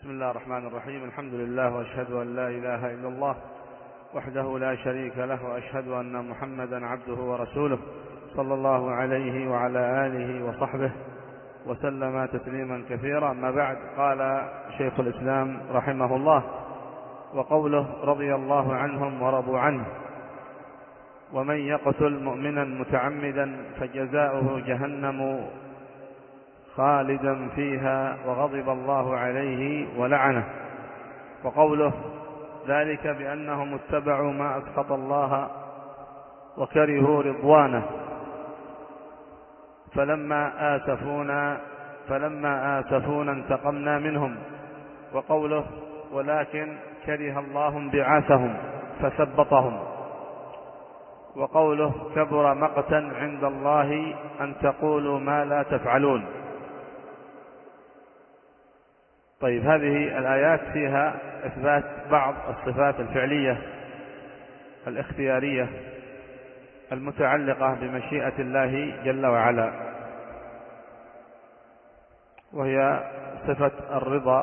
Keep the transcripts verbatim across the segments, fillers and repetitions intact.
بسم الله الرحمن الرحيم. الحمد لله وأشهد أن لا إله إلا الله وحده لا شريك له، وأشهد أن محمدا عبده ورسوله صلى الله عليه وعلى آله وصحبه وسلم تسليما كثيرا. أما بعد، قال شيخ الإسلام رحمه الله: وقوله رضي الله عنهم ورضوا عنه: ومن يقتل مؤمنا متعمدا فجزاؤه جهنم خالدا فيها وغضب الله عليه ولعنه. وقوله: ذلك بأنهم اتبعوا ما أسخط الله وكرهوا رضوانه فلما آسفونا فلما آسفونا انتقمنا منهم. وقوله: ولكن كره الله انبعاثهم فثبطهم. وقوله: كبر مقتا عند الله أن تقولوا ما لا تفعلون. طيب، هذه الآيات فيها إثبات بعض الصفات الفعلية الاختيارية المتعلقة بمشيئة الله جل وعلا، وهي صفة الرضا،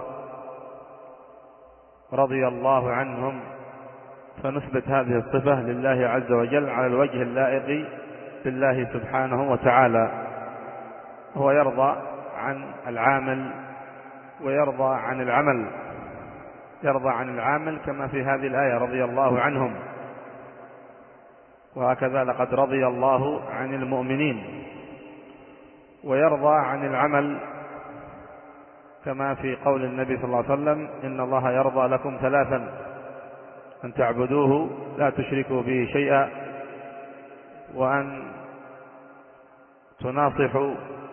رضي الله عنهم، فنثبت هذه الصفة لله عز وجل على الوجه اللائق بالله سبحانه وتعالى. هو يرضى عن العامل ويرضى عن العمل، يرضى عن العامل كما في هذه الآية: رضي الله عنهم. وهكذا: لقد رضي الله عن المؤمنين. ويرضى عن العمل كما في قول النبي صلى الله عليه وسلم: إن الله يرضى لكم ثلاثا: أن تعبدوه لا تشركوا به شيئا، وأن تناصحوا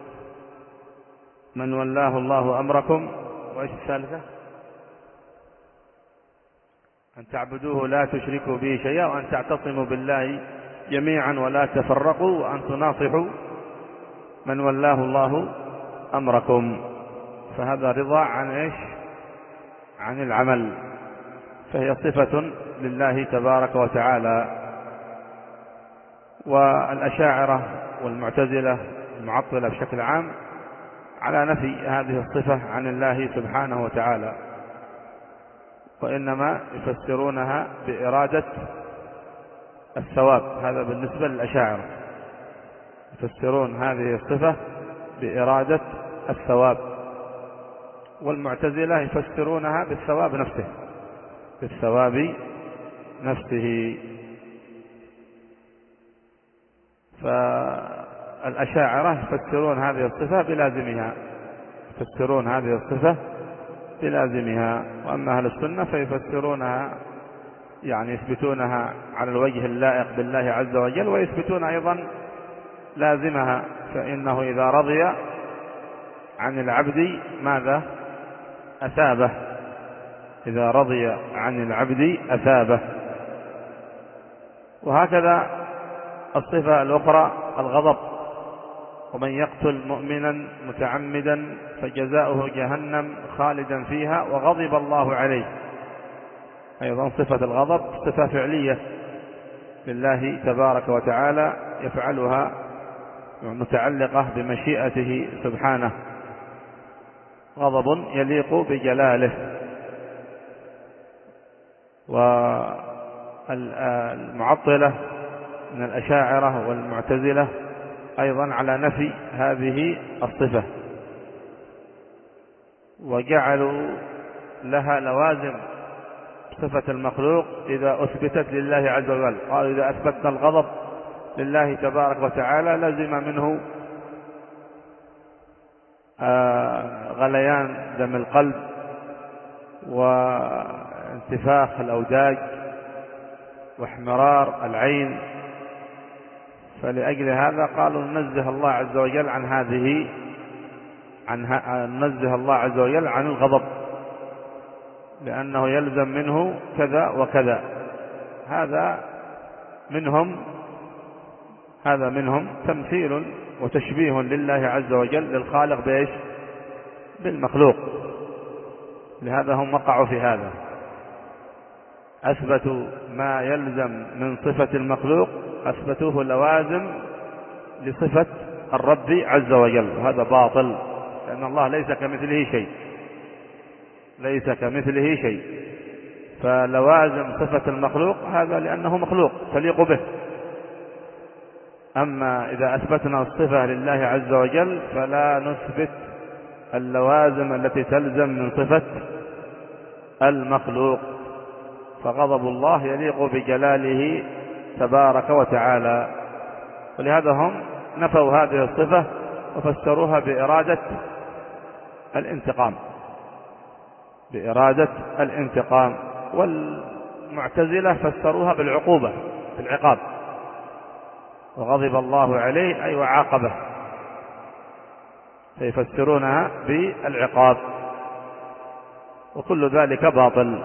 من ولاه الله أمركم، وإيش الثالثة؟ أن تعبدوه لا تشركوا به شيئا، وأن تعتصموا بالله جميعا ولا تفرقوا، وأن تناصحوا من ولاه الله أمركم. فهذا رضا عن إيش؟ عن العمل، فهي صفة لله تبارك وتعالى. والأشاعرة والمعتزلة المعطلة بشكل عام على نفي هذه الصفة عن الله سبحانه وتعالى، وإنما يفسرونها بإرادة الثواب. هذا بالنسبة للأشاعرة، يفسرون هذه الصفة بإرادة الثواب. والمعتزلة يفسرونها بالثواب نفسه، بالثواب نفسه. فالأشاعرة يفسرون هذه الصفة بلازمها، يفسرون هذه الصفة بلازمها. وأما أهل السنة فيفسرونها، يعني يثبتونها على الوجه اللائق بالله عز وجل، ويثبتون أيضا لازمها. فإنه إذا رضي عن العبد ماذا؟ أثابه. إذا رضي عن العبد أثابه. وهكذا الصفة الأخرى الغضب: ومن يقتل مؤمنا متعمدا فجزاؤه جهنم خالدا فيها وغضب الله عليه. أيضا صفة الغضب صفة فعلية لله تبارك وتعالى، يفعلها متعلقة بمشيئته سبحانه، غضب يليق بجلاله. والمعطلة من الأشاعرة والمعتزلة أيضا على نفي هذه الصفة، وجعلوا لها لوازم صفة المخلوق إذا أثبتت لله عز وجل. قالوا: إذا أثبتنا الغضب لله تبارك وتعالى لزم منه غليان دم القلب وانتفاخ الأوداج واحمرار العين. فلأجل هذا قالوا: ننزه الله عز وجل عن هذه عن ننزه الله عز وجل عن الغضب، لأنه يلزم منه كذا وكذا. هذا منهم هذا منهم تمثيل وتشبيه لله عز وجل للخالق بإيش؟ بالمخلوق. لهذا هم وقعوا في هذا، أثبتوا ما يلزم من صفة المخلوق، أثبتوه لوازم لصفة الرب عز وجل، وهذا باطل، لأن الله ليس كمثله شيء. ليس كمثله شيء. فلوازم صفة المخلوق هذا لأنه مخلوق تليق به. أما إذا أثبتنا الصفة لله عز وجل فلا نثبت اللوازم التي تلزم من صفة المخلوق، فغضب الله يليق بجلاله تبارك وتعالى. ولهذا هم نفوا هذه الصفة وفسروها بإرادة الانتقام بإرادة الانتقام والمعتزلة فسروها بالعقوبة بالعقاب، وغضب الله عليه أي وعاقبه، فيفسرونها بالعقاب، وكل ذلك باطل.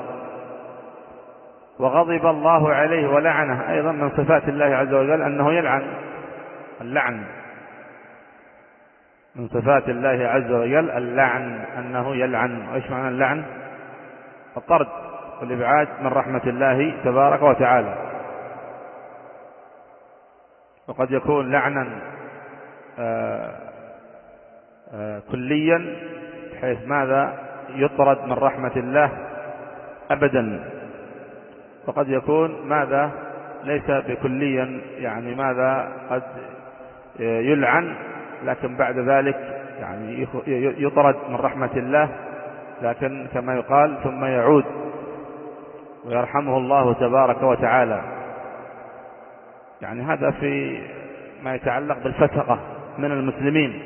وغضب الله عليه ولعنه أيضا من صفات الله عز وجل أنه يلعن، اللعن من صفات الله عز وجل اللعن، أنه يلعن. وإيش معنى اللعن؟ الطرد والإبعاد من رحمة الله تبارك وتعالى. وقد يكون لعنا آآ آآ كليا بحيث ماذا يطرد من رحمة الله أبدا، وقد يكون ماذا ليس بكليا، يعني ماذا قد يلعن لكن بعد ذلك يعني يطرد من رحمة الله، لكن كما يقال ثم يعود ويرحمه الله تبارك وتعالى. يعني هذا في ما يتعلق بالفسقة من المسلمين،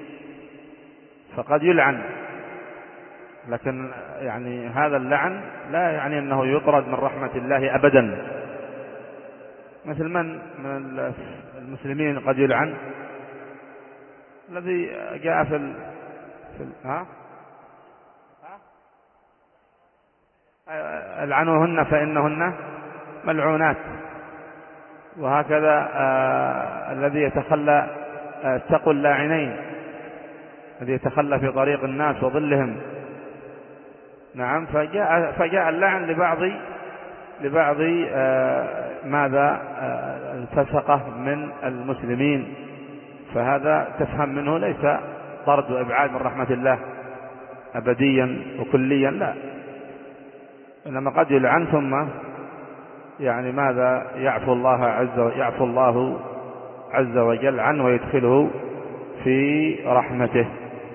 فقد يلعن، لكن يعني هذا اللعن لا يعني أنه يطرد من رحمة الله أبدا. مثل من من المسلمين قد يلعن الذي جاء في ال... في ال... ها العنوهن فإنهن ملعونات. وهكذا آه الذي يتخلى آه اتقوا اللاعنين، الذي يتخلى في طريق الناس وظلهم. نعم، فجاء فجاء اللعن لبعض لبعض آه ماذا آه الفسقة من المسلمين، فهذا تفهم منه ليس طرد وإبعاد من رحمة الله أبديا وكليا، لا، إنما قد يلعن ثم يعني ماذا يعفو الله عز وجل يعفو الله عز وجل عنه ويدخله في رحمته.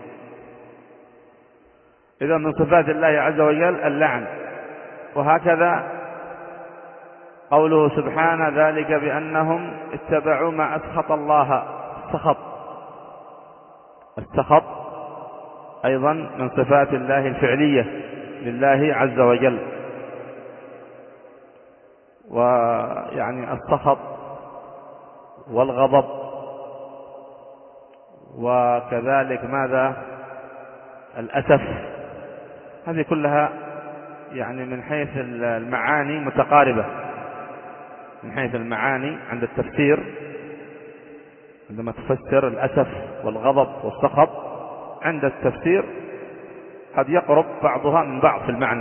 إذا من صفات الله عز وجل اللعن. وهكذا قوله سبحانه ذلك بأنهم اتبعوا ما أسخط الله، السخط السخط أيضا من صفات الله الفعلية لله عز وجل. ويعني السخط والغضب وكذلك ماذا الأسف، هذه كلها يعني من حيث المعاني متقاربة، من حيث المعاني عند التفسير عندما تفسر الأسف والغضب والسخط عند التفسير قد يقرب بعضها من بعض في المعنى.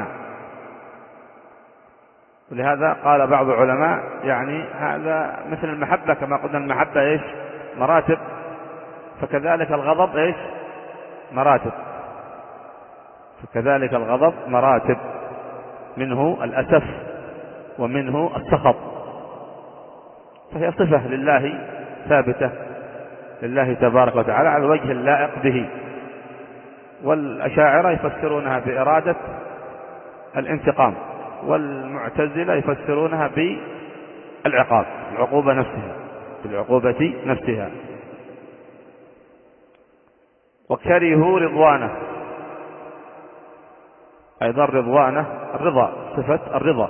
ولهذا قال بعض العلماء يعني هذا مثل المحبة، كما قلنا المحبة إيش مراتب، فكذلك الغضب إيش مراتب، فكذلك الغضب مراتب، منه الأسف ومنه السخط، فهي صفة لله ثابتة لله تبارك وتعالى على الوجه اللائق به. والأشاعرة يفسرونها بإرادة الانتقام، والمعتزلة يفسرونها بالعقاب، العقوبة نفسها، بالعقوبة نفسها. وكرهوا رضوانه، أيضا رضوانه الرضا، صفة الرضا.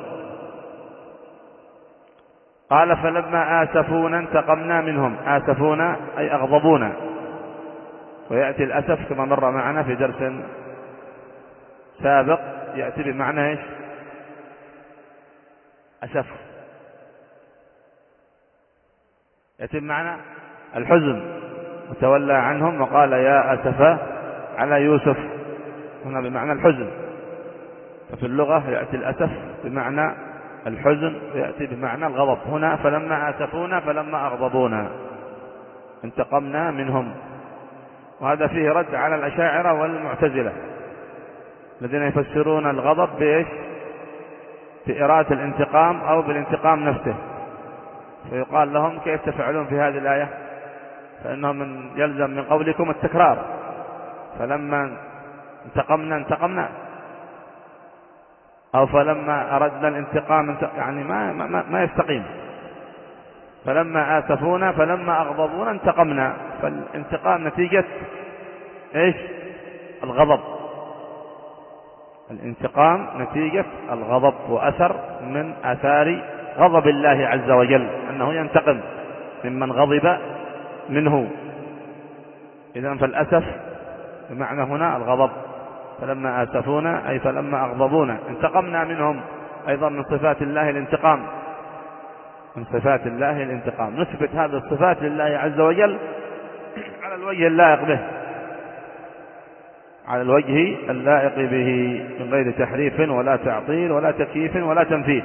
قال فلما آسفونا انتقمنا منهم، آسفونا أي أغضبونا، ويأتي الأسف كما مر معنا في درس سابق يأتي بمعنى إيش أسف، يأتي بمعنى الحزن، وتولى عنهم وقال يا أسفا على يوسف، هنا بمعنى الحزن. ففي اللغة يأتي الأسف بمعنى الحزن ويأتي بمعنى الغضب. هنا فلما آسفونا فلما أغضبونا انتقمنا منهم، وهذا فيه رد على الأشاعرة والمعتزلة الذين يفسرون الغضب بإيش؟ بإرادة الانتقام أو بالانتقام نفسه، فيقال لهم كيف تفعلون في هذه الآية؟ فإنه من يلزم من قولكم التكرار، فلما انتقمنا انتقمنا، أو فلما أردنا الانتقام يعني ما, ما, ما يستقيم. فلما آسفونا فلما أغضبونا انتقمنا، فالانتقام نتيجة إيش؟ الغضب. الانتقام نتيجة الغضب، وأثر من آثار غضب الله عز وجل أنه ينتقم ممن غضب منه. إذن فالأسف بمعنى هنا الغضب. فلما آسفونا أي فلما أغضبونا انتقمنا منهم. أيضا من صفات الله الانتقام، من صفات الله الانتقام. نثبت هذه الصفات لله عز وجل على الوجه اللائق به، على الوجه اللائق به، من غير تحريف ولا تعطيل ولا تكييف ولا تمثيل.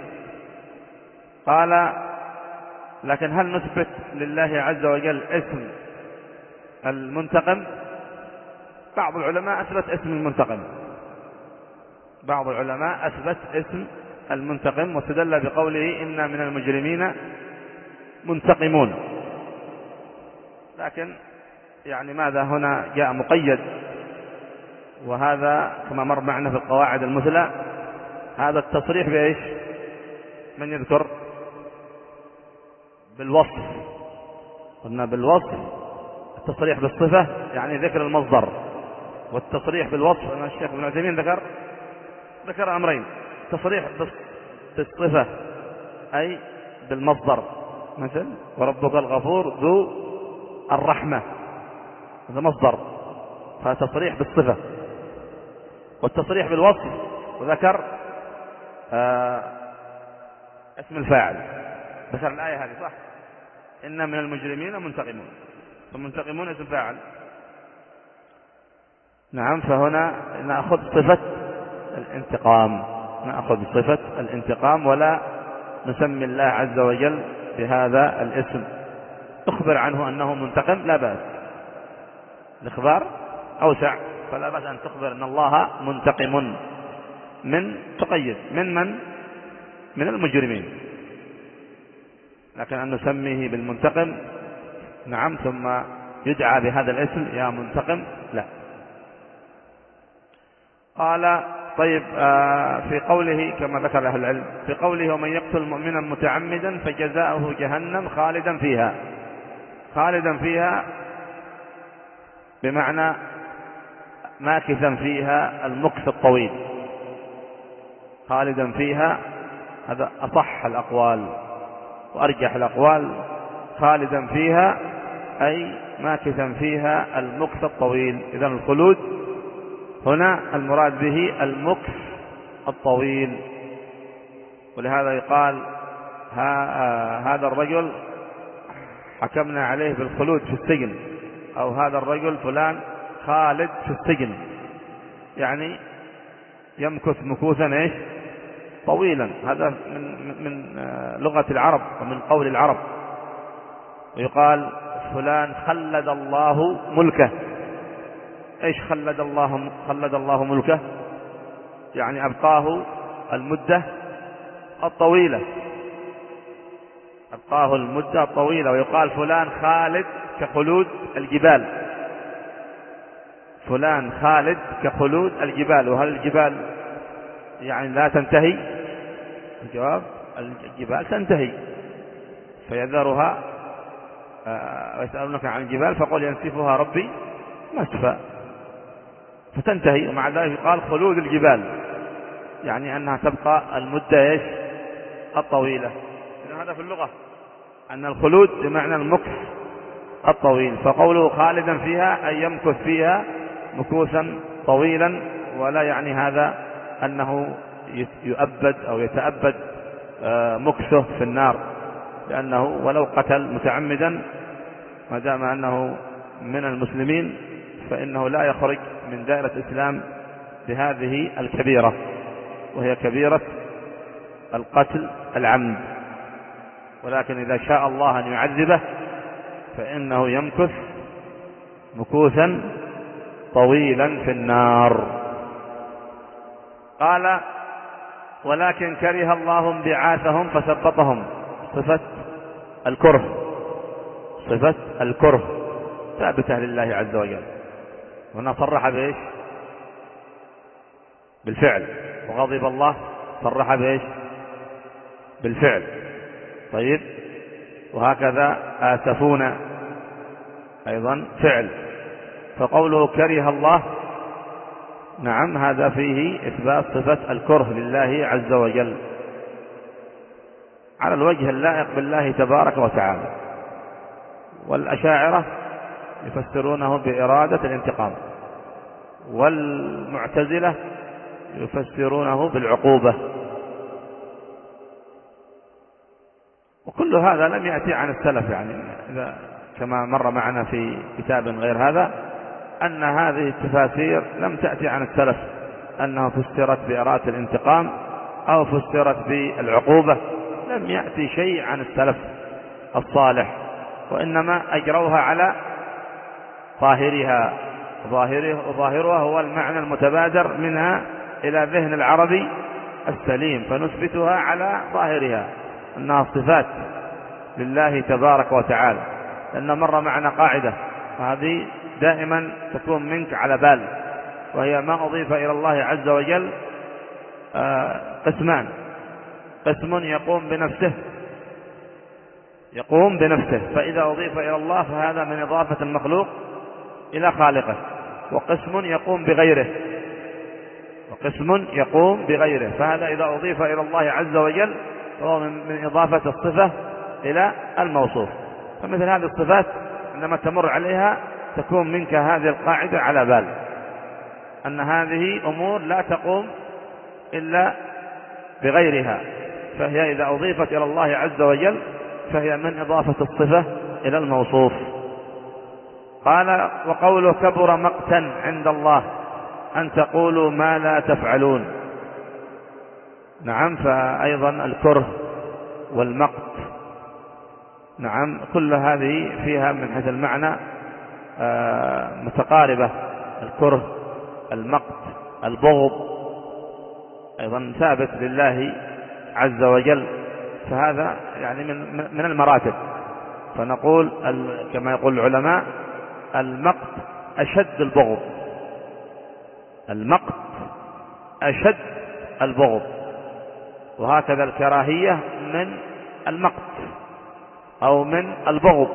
قال: لكن هل نثبت لله عز وجل اسم المنتقم؟ بعض العلماء أثبت اسم المنتقم، بعض العلماء أثبت اسم المنتقم، واستدل بقوله: إنا من المجرمين منتقمون. لكن يعني ماذا هنا جاء مقيد، وهذا كما مر معنا في القواعد المثلى، هذا التصريح بإيش؟ من يذكر؟ بالوصف. قلنا بالوصف. التصريح بالصفة يعني ذكر المصدر، والتصريح بالوصف أن الشيخ ابن عثيمين ذكر ذكر أمرين: تصريح بالصفة أي بالمصدر، مثل وربك الغفور ذو الرحمة، هذا مصدر، فتصريح بالصفة. والتصريح بالوصف وذكر آه اسم الفاعل، ذكر الآية هذه صح، إن من المجرمين منتقمون، فمنتقمون اسم فاعل. نعم، فهنا نأخذ صفة الانتقام، نأخذ صفة الانتقام، ولا نسمي الله عز وجل بهذا الاسم. اخبر عنه أنه منتقم لا بأس، الإخبار أوسع، فلا بأس أن تخبر أن الله منتقم من تقيد من من من المجرمين، لكن أن نسميه بالمنتقم نعم ثم يدعى بهذا الاسم يا منتقم لا. قال: طيب آه في قوله كما ذكر أهل العلم في قوله: ومن يقتل مؤمنا متعمدا فجزاؤه جهنم خالدا فيها. خالدا فيها بمعنى ماكثا فيها المكث الطويل. خالدا فيها هذا أصح الأقوال وأرجح الأقوال. خالدا فيها أي ماكثا فيها المكث الطويل. إذن الخلود هنا المراد به المكث الطويل. ولهذا يقال هذا الرجل حكمنا عليه بالخلود في السجن، أو هذا الرجل فلان خالد في السجن، يعني يمكث مكوثا ايش طويلا. هذا من من لغة العرب ومن قول العرب. ويقال فلان خلد الله ملكه. ايش خلد الله خلد الله ملكه؟ يعني أبقاه المدة الطويلة، أبقاه المدة الطويلة. ويقال فلان خالد كخلود الجبال، فلان خالد كخلود الجبال. وهل الجبال يعني لا تنتهي؟ الجواب: الجبال تنتهي، فيذرها. ويسألونك عن الجبال فقل ينسفها ربي نسفا، فتنتهي. ومع ذلك يقال خلود الجبال، يعني أنها تبقى المدة إيش الطويلة. إذن هذا في اللغة أن الخلود بمعنى المكث الطويل. فقوله خالدا فيها أي يمكث فيها مكوثا طويلا، ولا يعني هذا أنه يؤبد أو يتأبد مكثه في النار، لأنه ولو قتل متعمدا ما دام أنه من المسلمين فإنه لا يخرج من دائرة الإسلام بهذه الكبيرة، وهي كبيرة القتل العمد. ولكن إذا شاء الله أن يعذبه فإنه يمكث مكوثا طويلا في النار. قال ولكن كره الله انبعاثهم فثبطهم. صفة الكره، صفة الكره ثابتة لله عز وجل، هنا صرح بإيش؟ بالفعل. وغضب الله صرح بإيش؟ بالفعل. طيب، وهكذا آسفون أيضا فعل. فقوله كره الله، نعم، هذا فيه إثبات صفة الكره لله عز وجل على الوجه اللائق بالله تبارك وتعالى. والأشاعرة يفسرونه بإرادة الانتقام، والمعتزلة يفسرونه بالعقوبة. وكل هذا لم يأتي عن السلف، يعني إذا كما مر معنا في كتاب غير هذا أن هذه التفاسير لم تأتي عن السلف، أنها فسرت بإرادة الانتقام أو فسرت بالعقوبة. لم يأتي شيء عن السلف الصالح، وإنما أجروها على ظاهرها. ظاهره وظاهرها هو المعنى المتبادر منها إلى ذهن العربي السليم، فنثبتها على ظاهرها أنها صفات لله تبارك وتعالى. لأن مر معنا قاعدة، وهذه دائما تكون منك على بال، وهي ما أضيف إلى الله عز وجل قسمان: قسم يقوم بنفسه يقوم بنفسه فإذا أضيف إلى الله فهذا من إضافة المخلوق إلى خالقه، وقسم يقوم بغيره وقسم يقوم بغيره فهذا إذا أضيف إلى الله عز وجل فهو من إضافة الصفة إلى الموصوف. فمثل هذه الصفات عندما تمر عليها تكون منك هذه القاعدة على بال، أن هذه أمور لا تقوم إلا بغيرها، فهي إذا أضيفت إلى الله عز وجل فهي من إضافة الصفة إلى الموصوف. قال وقوله كبر مقتا عند الله أن تقولوا ما لا تفعلون. نعم، فأيضا الكره والمقت، نعم، كل هذه فيها من حيث المعنى متقاربة. الكره، المقت، البغض أيضا ثابت لله عز وجل، فهذا يعني من من المراتب. فنقول كما يقول العلماء المقت أشد البغض، المقت أشد البغض، وهكذا الكراهية من المقت أو من البغض.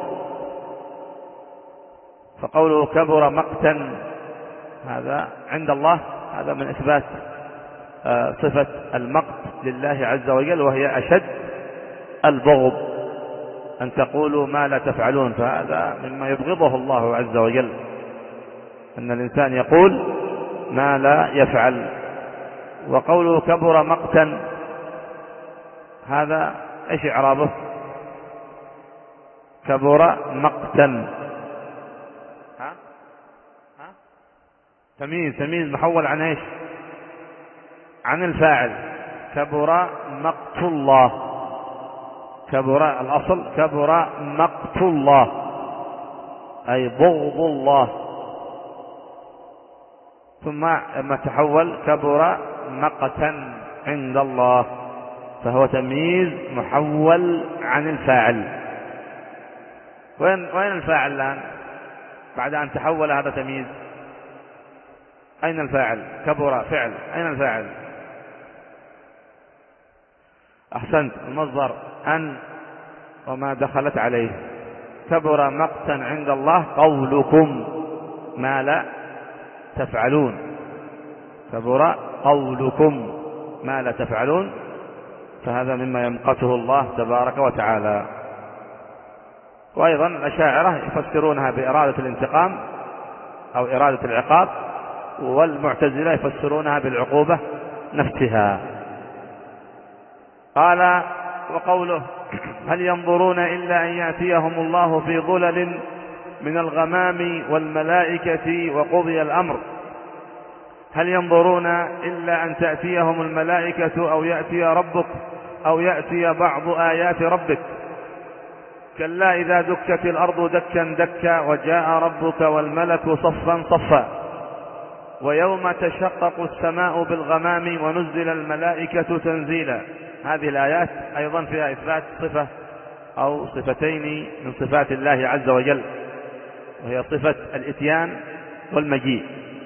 فقوله كبر مقتا هذا عند الله هذا من إثبات صفة المقت لله عز وجل، وهي أشد البغض، أن تقولوا ما لا تفعلون. فهذا مما يبغضه الله عز وجل، أن الإنسان يقول ما لا يفعل. وقوله كبر مقتا هذا إيش إعرابه؟ كبر مقتا، ها ها تمييز تمييز محول عن إيش؟ عن الفاعل. كبر مقت الله، كبر الأصل كبر مقت الله أي بغض الله، ثم لما تحول كبر مقتا عند الله، فهو تمييز محول عن الفاعل. وين وين الفاعل الآن بعد أن تحول هذا تمييز؟ أين الفاعل؟ كبر فعل، أين الفاعل؟ أحسنت، المصدر أن وما دخلت عليه. كبر مقتا عند الله قولكم ما لا تفعلون، كبر قولكم ما لا تفعلون، فهذا مما يمقته الله تبارك وتعالى. وأيضا الأشاعرة يفسرونها بإرادة الانتقام أو إرادة العقاب، والمعتزلة يفسرونها بالعقوبة نفسها. قال وقوله هل ينظرون إلا أن يأتيهم الله في ظلل من الغمام والملائكة وقضي الأمر. هل ينظرون إلا أن تأتيهم الملائكة أو يأتي ربك أو يأتي بعض آيات ربك؟ كلا إذا دكت الأرض دكا دكا وجاء ربك والملك صفا صفا. ويوم تشقق السماء بالغمام ونزل الملائكة تنزيلا. هذه الآيات أيضا فيها إثبات صفة أو صفتين من صفات الله عز وجل، وهي صفة الإتيان والمجيء.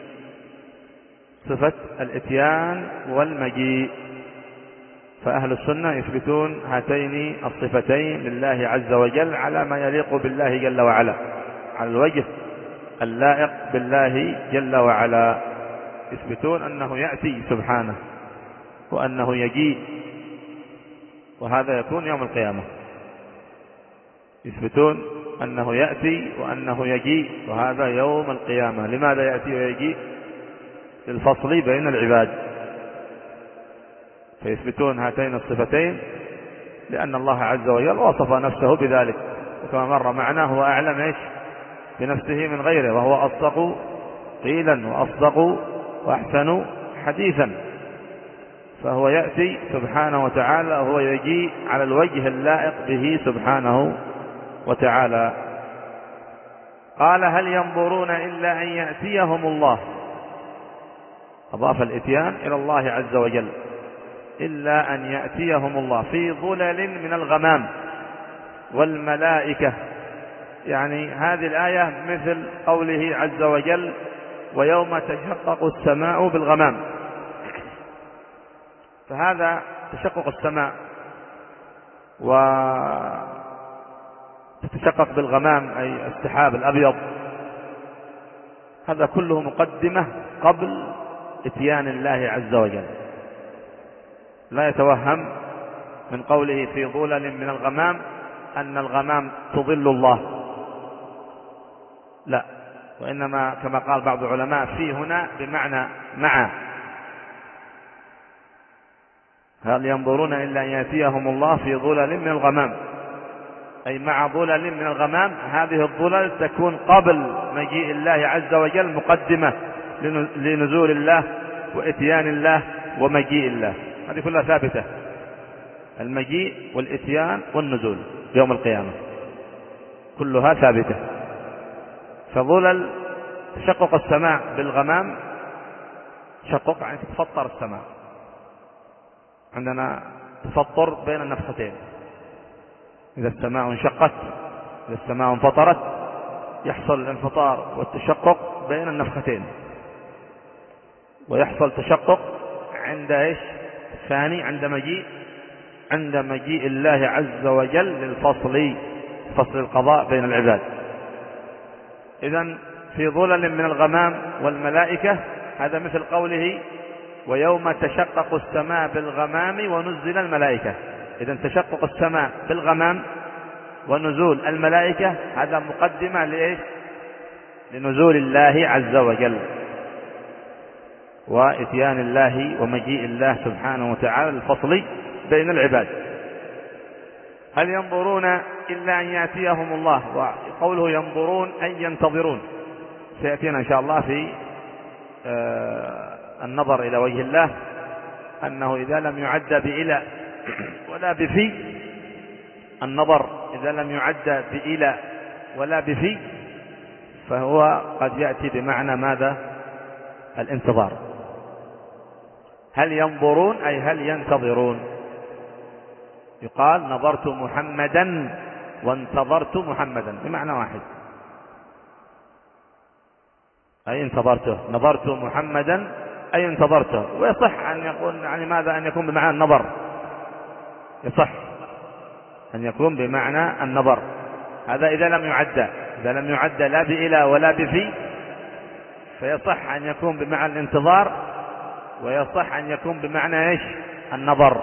صفة الإتيان والمجيء، فأهل السنة يثبتون هاتين الصفتين لله عز وجل على ما يليق بالله جل وعلا، على الوجه اللائق بالله جل وعلا. يثبتون أنه يأتي سبحانه وأنه يجيء، وهذا يكون يوم القيامة. يثبتون أنه يأتي وأنه يجيء، وهذا يوم القيامة. لماذا يأتي ويجيء؟ للفصل بين العباد. فيثبتون هاتين الصفتين لأن الله عز وجل وصف نفسه بذلك، وكما مر معنا هو أعلم إيش بنفسه من غيره، وهو أصدق قيلا وأصدق وأحسن حديثا. فهو يأتي سبحانه وتعالى وهو يجيء على الوجه اللائق به سبحانه وتعالى. قال هل ينظرون إلا أن يأتيهم الله. أضاف الإتيان إلى الله عز وجل، إلا أن يأتيهم الله في ظلل من الغمام والملائكة. يعني هذه الآية مثل قوله عز وجل ويوم تشقق السماء بالغمام. فهذا تشقق السماء وتتشقق بالغمام أي السحاب الأبيض، هذا كله مقدمة قبل إتيان الله عز وجل. لا يتوهم من قوله في ظلل من الغمام أن الغمام تظل الله، لا، وإنما كما قال بعض العلماء في هنا بمعنى مع. هل ينظرون إلا أن يأتيهم الله في ظلل من الغمام، أي مع ظلل من الغمام. هذه الظلل تكون قبل مجيء الله عز وجل، مقدمة لنزول الله وإتيان الله ومجيء الله. هذه كلها ثابتة، المجيء والإتيان والنزول يوم القيامة كلها ثابتة. فظلل تشقق السماء بالغمام، تشقق يعني تتفطر السماء، عندنا تفطر بين النفختين. إذا السماء انشقت، إذا السماء انفطرت، يحصل الانفطار والتشقق بين النفختين، ويحصل تشقق عند ايش ثاني؟ عند مجيء عند مجيء الله عز وجل للفصل، فصل القضاء بين العباد. إذن في ظلل من الغمام والملائكة، هذا مثل قوله ويوم تشقق السماء بالغمام ونزل الملائكة. إذن تشقق السماء بالغمام ونزول الملائكة هذا مقدمة لإيش؟ لنزول الله عز وجل وإتيان الله ومجيء الله سبحانه وتعالى الفصل بين العباد. هل ينظرون إلا أن يأتيهم الله، وقوله ينظرون أي ينتظرون، سيأتينا إن شاء الله في النظر إلى وجه الله أنه إذا لم يعد بإلى ولا بفي، النظر إذا لم يعد بإلى ولا بفي فهو قد يأتي بمعنى ماذا؟ الانتظار. هل ينظرون أي هل ينتظرون. يقال نظرت محمدا وانتظرت محمدا بمعنى واحد، أي انتظرته. نظرت محمدا أي انتظرته. ويصح أن يكون يعني ماذا؟ أن يكون بمعنى النظر، يصح أن يكون بمعنى النظر. هذا إذا لم يعد، إذا لم يعد لا بإلى ولا بفي فيصح أن يكون بمعنى الانتظار، ويصح أن يكون بمعنى إيش؟ النظر.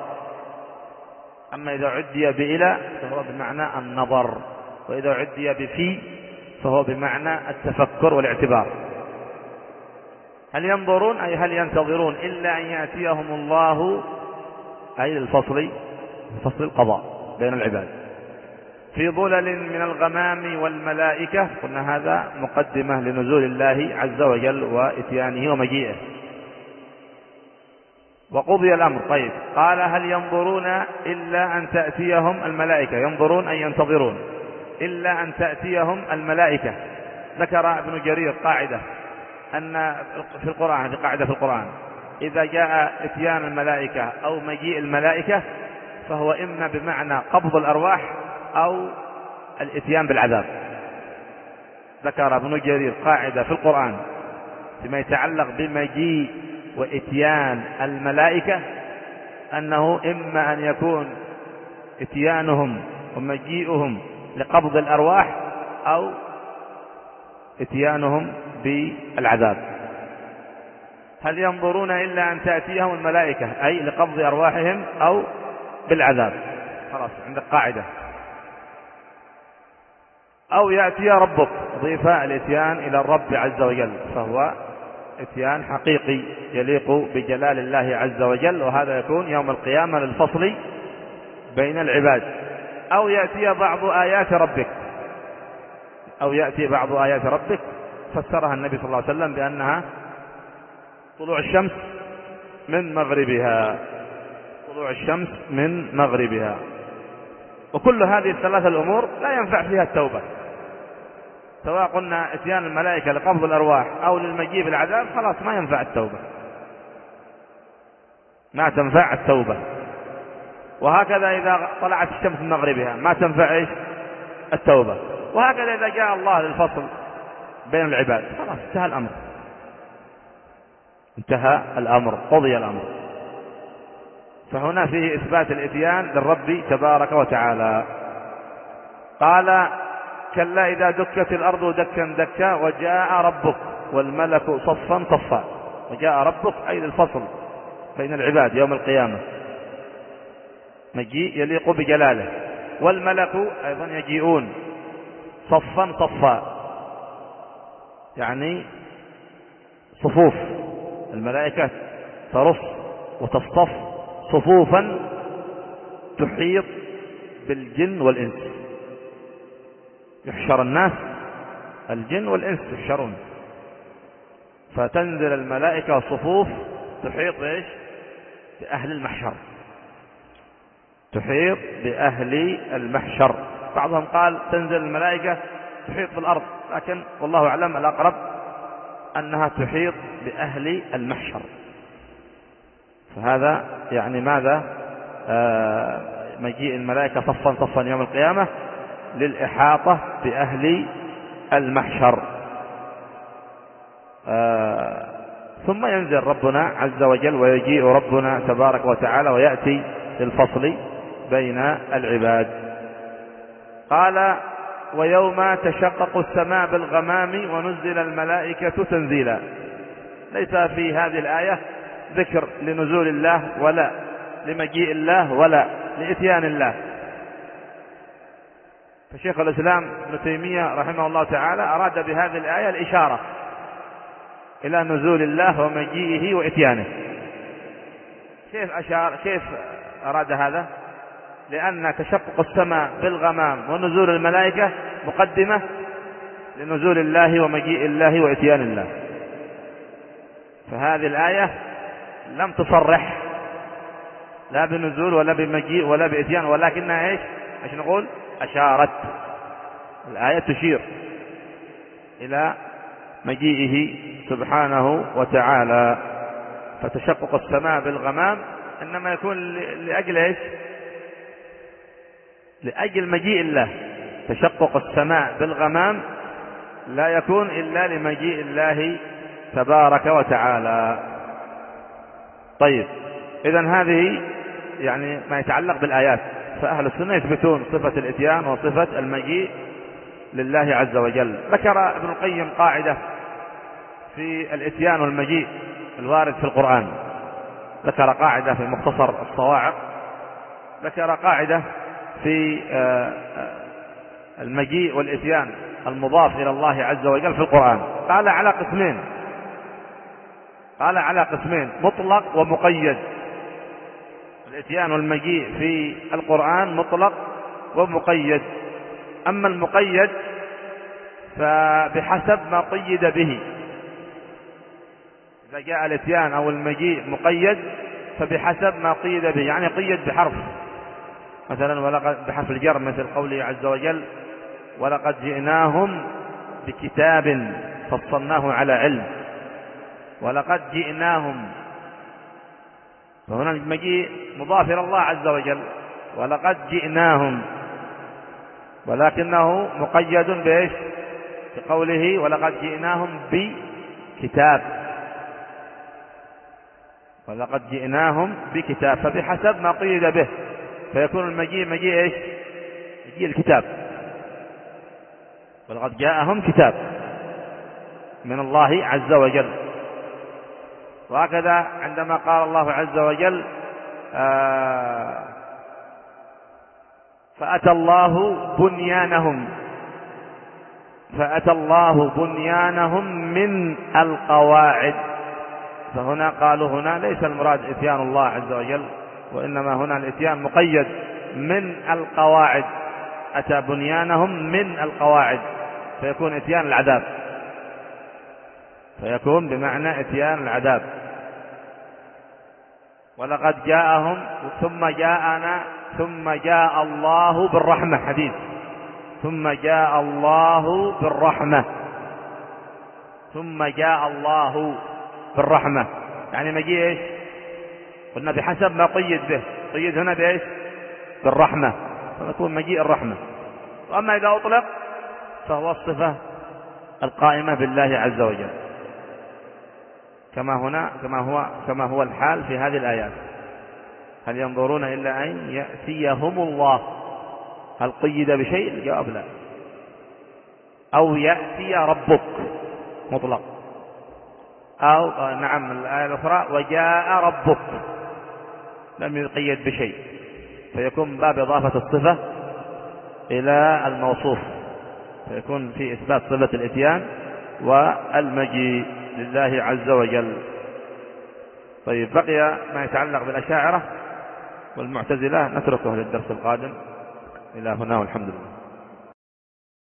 أما إذا عدي بإلى فهو بمعنى النظر، وإذا عدي بفي فهو بمعنى التفكر والاعتبار. هل ينظرون أي هل ينتظرون إلا أن يأتيهم الله، أي الفصل، فصل القضاء بين العباد. في ظلل من الغمام والملائكة، قلنا هذا مقدمة لنزول الله عز وجل وإتيانه ومجيئه. وقضي الأمر. طيب، قال هل ينظرون إلا أن تأتيهم الملائكة. ينظرون أي ينتظرون إلا أن تأتيهم الملائكة. ذكر ابن جرير قاعدة أن في القرآن، في قاعدة في القرآن، إذا جاء إتيان الملائكة أو مجيء الملائكة فهو إما بمعنى قبض الأرواح أو الإتيان بالعذاب. ذكر ابن جرير قاعدة في القرآن فيما يتعلق بمجيء وإتيان الملائكة أنه إما أن يكون إتيانهم ومجيئهم لقبض الأرواح أو إتيانهم بالعذاب. هل ينظرون إلا أن تأتيهم الملائكة أي لقبض أرواحهم أو بالعذاب؟ خلاص عندك قاعدة. أو يأتي ربك، أضيف الإتيان إلى الرب عز وجل، فهو إتيان حقيقي يليق بجلال الله عز وجل، وهذا يكون يوم القيامة للفصل بين العباد. أو يأتي بعض آيات ربك، أو يأتي بعض آيات ربك فسرها النبي صلى الله عليه وسلم بأنها طلوع الشمس من مغربها، طلوع الشمس من مغربها. وكل هذه الثلاثة الأمور لا ينفع فيها التوبة، سواء قلنا إتيان الملائكة لقبض الأرواح أو للمجيء بالعذاب، خلاص ما ينفع التوبة، ما تنفع التوبة. وهكذا إذا طلعت الشمس من مغربها ما تنفع إيش؟ التوبة. وهكذا إذا جاء الله للفصل بين العباد خلاص انتهى الأمر، انتهى الأمر، قضي الأمر. فهنا فيه إثبات الإتيان للرب تبارك وتعالى. قال كلا إذا دكت الأرض دكا دكا وجاء ربك والملك صفا صفا. وجاء ربك أي للفصل بين العباد يوم القيامة، مجيء يليق بجلاله. والملك أيضا يجيئون صفا صفا، يعني صفوف، الملائكة ترص وتصطف صفوفا تحيط بالجن والإنس. يحشر الناس، الجن والإنس يحشرون، فتنزل الملائكة صفوف تحيط إيش؟ بأهل المحشر، تحيط بأهل المحشر. بعضهم قال تنزل الملائكة تحيط بالأرض، لكن والله أعلم الأقرب أنها تحيط بأهل المحشر. فهذا يعني ماذا؟ آه مجيء الملائكة صفا صفا يوم القيامة للإحاطة بأهل المحشر. آه ثم ينزل ربنا عز وجل ويجيء ربنا تبارك وتعالى ويأتي للفصل بين العباد. قال ويوم تشقق السماء بالغمام ونزل الملائكة تنزيلا. ليس في هذه الآية ذكر لنزول الله ولا لمجيء الله ولا لإتيان الله. فشيخ الإسلام ابن تيمية رحمه الله تعالى أراد بهذه الآية الإشارة إلى نزول الله ومجيئه وإتيانه. كيف أشار كيف أراد هذا؟ لأن تشقق السماء بالغمام ونزول الملائكة مقدمة لنزول الله ومجيء الله وإتيان الله. فهذه الآية لم تصرح لا بنزول ولا بمجيء ولا بإتيان، ولكنها إيش؟ إيش نقول؟ أشارت. الآية تشير إلى مجيئه سبحانه وتعالى. فتشقق السماء بالغمام إنما يكون لأجل إيش؟ لأجل مجيء الله. تشقق السماء بالغمام لا يكون إلا لمجيء الله تبارك وتعالى. طيب، إذن هذه يعني ما يتعلق بالآيات. فأهل السنة يثبتون صفة الإتيان وصفة المجيء لله عز وجل. ذكر ابن القيم قاعدة في الإتيان والمجيء الوارد في القرآن. ذكر قاعدة في مختصر الصواعق، ذكر قاعدة في المجيء والإتيان المضاف إلى الله عز وجل في القرآن. قال على قسمين، قال على قسمين مطلق ومقيد. الإتيان والمجيء في القرآن مطلق ومقيد. أما المقيد فبحسب ما قيد به. إذا جاء الإتيان أو المجيء مقيد فبحسب ما قيد به، يعني قيد بحرف، مثلا ولقد بحرف الجر، مثل قوله عز وجل ولقد جئناهم بكتاب فصلناه على علم. ولقد جئناهم، فهنا المجيء مضاف إلى الله عز وجل، ولقد جئناهم، ولكنه مقيد بإيش؟ بقوله ولقد جئناهم بكتاب، ولقد جئناهم بكتاب، فبحسب ما قيد به فيكون المجيء مجيء إيش؟ مجيء الكتاب، ولقد جاءهم كتاب من الله عز وجل. وهكذا عندما قال الله عز وجل آه فأتى الله بنيانهم، فأتى الله بنيانهم من القواعد، فهنا قالوا هنا ليس المراد إتيان الله عز وجل، وإنما هنا الإتيان مقيد من القواعد، أتى بنيانهم من القواعد، فيكون إتيان العذاب، فيكون بمعنى إتيان العذاب. ولقد جاءهم ثم جاءنا ثم جاء الله بالرحمة، حديث ثم جاء الله بالرحمة، ثم جاء الله بالرحمة، يعني مجيء إيش؟ قلنا بحسب ما قيد به، قيد هنا بإيش؟ بالرحمة، فيكون مجيء الرحمة. وأما إذا أطلق فهو الصفة القائمة بالله عز وجل، كما هنا كما هو كما هو الحال في هذه الآيات. هل ينظرون إلا أن يأتيهم الله؟ هل قيد بشيء؟ الجواب لا. أو يأتي ربك مطلق، أو نعم الآية الأخرى وجاء ربك لم يقيد بشيء، فيكون باب إضافة الصفة إلى الموصوف، فيكون في إثبات صفة الإتيان والمجيء لله عز وجل. طيب، بقي ما يتعلق بالأشاعرة والمعتزلة، نتركه للدرس القادم. إلى هنا والحمد لله.